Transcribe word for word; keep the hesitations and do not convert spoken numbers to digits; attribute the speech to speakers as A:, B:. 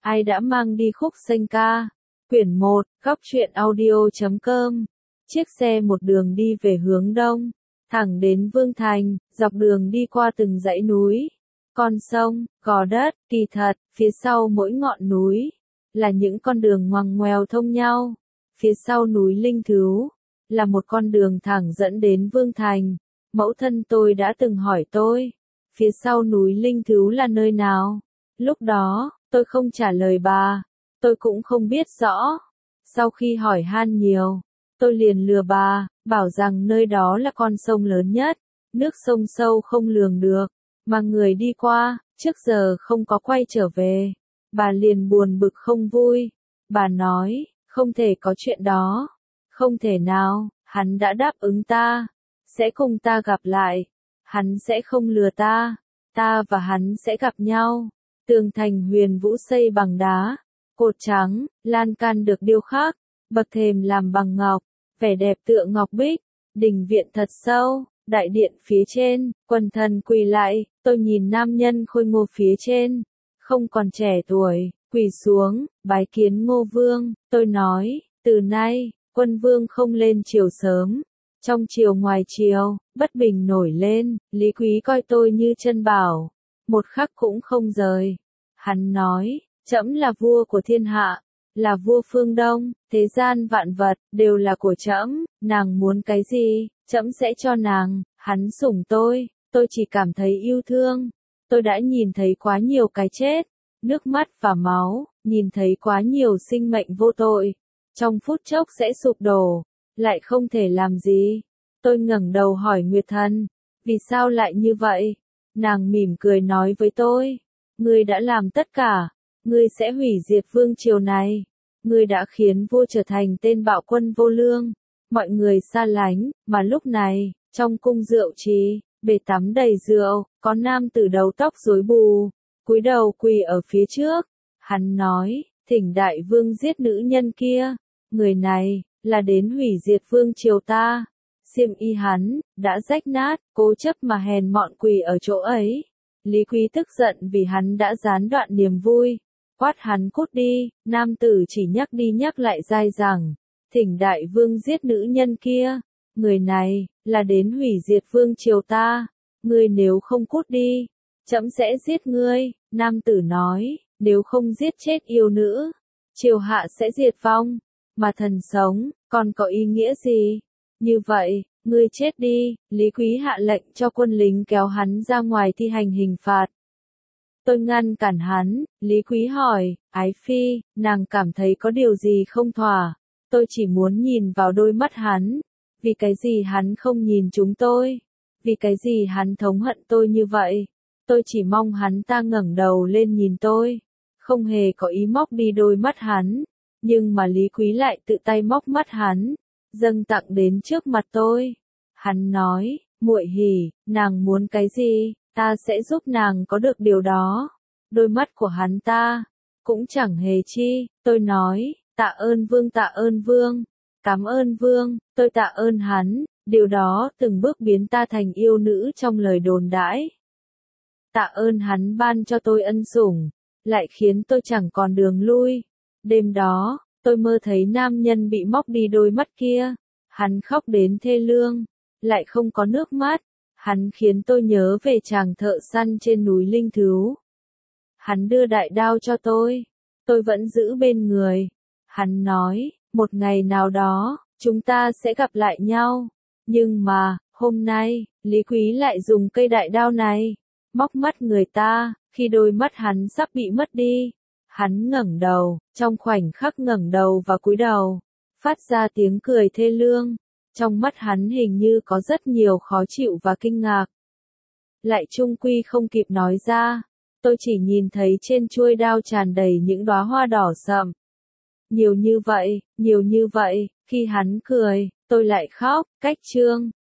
A: Ai đã mang đi khúc xanh ca. Quyển một, góc truyện audio chấm com. Chiếc xe một đường đi về hướng đông, thẳng đến Vương Thành, dọc đường đi qua từng dãy núi, con sông, gò đất, kỳ thật, phía sau mỗi ngọn núi, là những con đường ngoằn ngoèo thông nhau. Phía sau núi Linh Thứu, là một con đường thẳng dẫn đến Vương Thành. Mẫu thân tôi đã từng hỏi tôi, phía sau núi Linh Thứu là nơi nào? Lúc đó, tôi không trả lời bà, tôi cũng không biết rõ. Sau khi hỏi han nhiều, tôi liền lừa bà, bảo rằng nơi đó là con sông lớn nhất, nước sông sâu không lường được, mà người đi qua, trước giờ không có quay trở về. Bà liền buồn bực không vui, bà nói, không thể có chuyện đó, không thể nào, hắn đã đáp ứng ta, sẽ cùng ta gặp lại, hắn sẽ không lừa ta, ta và hắn sẽ gặp nhau. Tường thành huyền vũ xây bằng đá, cột trắng, lan can được điêu khắc, bậc thềm làm bằng ngọc, vẻ đẹp tựa ngọc bích, đình viện thật sâu, đại điện phía trên, quần thần quỳ lại, tôi nhìn nam nhân khôi ngô phía trên, không còn trẻ tuổi, quỳ xuống, bái kiến Ngô Vương, tôi nói, từ nay, quân vương không lên triều sớm, trong triều ngoài triều, bất bình nổi lên, Lý Quý coi tôi như chân bảo, một khắc cũng không rời. Hắn nói, trẫm là vua của thiên hạ, là vua phương Đông, thế gian vạn vật, đều là của trẫm, nàng muốn cái gì, trẫm sẽ cho nàng. Hắn sủng tôi, tôi chỉ cảm thấy yêu thương, tôi đã nhìn thấy quá nhiều cái chết, nước mắt và máu, nhìn thấy quá nhiều sinh mệnh vô tội, trong phút chốc sẽ sụp đổ, lại không thể làm gì. Tôi ngẩng đầu hỏi Nguyệt Thần, vì sao lại như vậy? Nàng mỉm cười nói với tôi, ngươi đã làm tất cả, ngươi sẽ hủy diệt vương triều này, ngươi đã khiến vua trở thành tên bạo quân vô lương, mọi người xa lánh, mà lúc này, trong cung rượu trì, bể tắm đầy rượu, có nam tử đầu tóc rối bù, cúi đầu quỳ ở phía trước, hắn nói, thỉnh đại vương giết nữ nhân kia, người này, là đến hủy diệt vương triều ta. Xiêm y hắn, đã rách nát, cố chấp mà hèn mọn quỳ ở chỗ ấy. Lý Quý tức giận vì hắn đã gián đoạn niềm vui, quát hắn cút đi, nam tử chỉ nhắc đi nhắc lại dai dẳng, thỉnh đại vương giết nữ nhân kia, người này, là đến hủy diệt vương triều ta, ngươi nếu không cút đi, trẫm sẽ giết ngươi. Nam tử nói, nếu không giết chết yêu nữ, triều hạ sẽ diệt vong, mà thần sống, còn có ý nghĩa gì? Như vậy, ngươi chết đi. Lý Quý hạ lệnh cho quân lính kéo hắn ra ngoài thi hành hình phạt. Tôi ngăn cản hắn, Lý Quý hỏi, ái phi, nàng cảm thấy có điều gì không thỏa? Tôi chỉ muốn nhìn vào đôi mắt hắn, vì cái gì hắn không nhìn chúng tôi? Vì cái gì hắn thống hận tôi như vậy? Tôi chỉ mong hắn ta ngẩng đầu lên nhìn tôi, không hề có ý móc đi đôi mắt hắn, nhưng mà Lý Quý lại tự tay móc mắt hắn, dâng tặng đến trước mặt tôi. Hắn nói, muội hỉ, nàng muốn cái gì, ta sẽ giúp nàng có được điều đó. Đôi mắt của hắn ta, cũng chẳng hề chi. Tôi nói, tạ ơn vương tạ ơn vương, cảm ơn vương, tôi tạ ơn hắn, điều đó từng bước biến ta thành yêu nữ trong lời đồn đãi. Tạ ơn hắn ban cho tôi ân sủng, lại khiến tôi chẳng còn đường lui. Đêm đó, tôi mơ thấy nam nhân bị móc đi đôi mắt kia, hắn khóc đến thê lương, lại không có nước mắt, hắn khiến tôi nhớ về chàng thợ săn trên núi Linh Thứu. Hắn đưa đại đao cho tôi, tôi vẫn giữ bên người. Hắn nói, một ngày nào đó, chúng ta sẽ gặp lại nhau, nhưng mà, hôm nay, Lý Quý lại dùng cây đại đao này, móc mắt người ta, khi đôi mắt hắn sắp bị mất đi. Hắn ngẩng đầu, trong khoảnh khắc ngẩng đầu và cúi đầu, phát ra tiếng cười thê lương, trong mắt hắn hình như có rất nhiều khó chịu và kinh ngạc. Lại chung quy không kịp nói ra, tôi chỉ nhìn thấy trên chuôi đao tràn đầy những đóa hoa đỏ sậm. Nhiều như vậy, nhiều như vậy, khi hắn cười, tôi lại khóc, cách chương.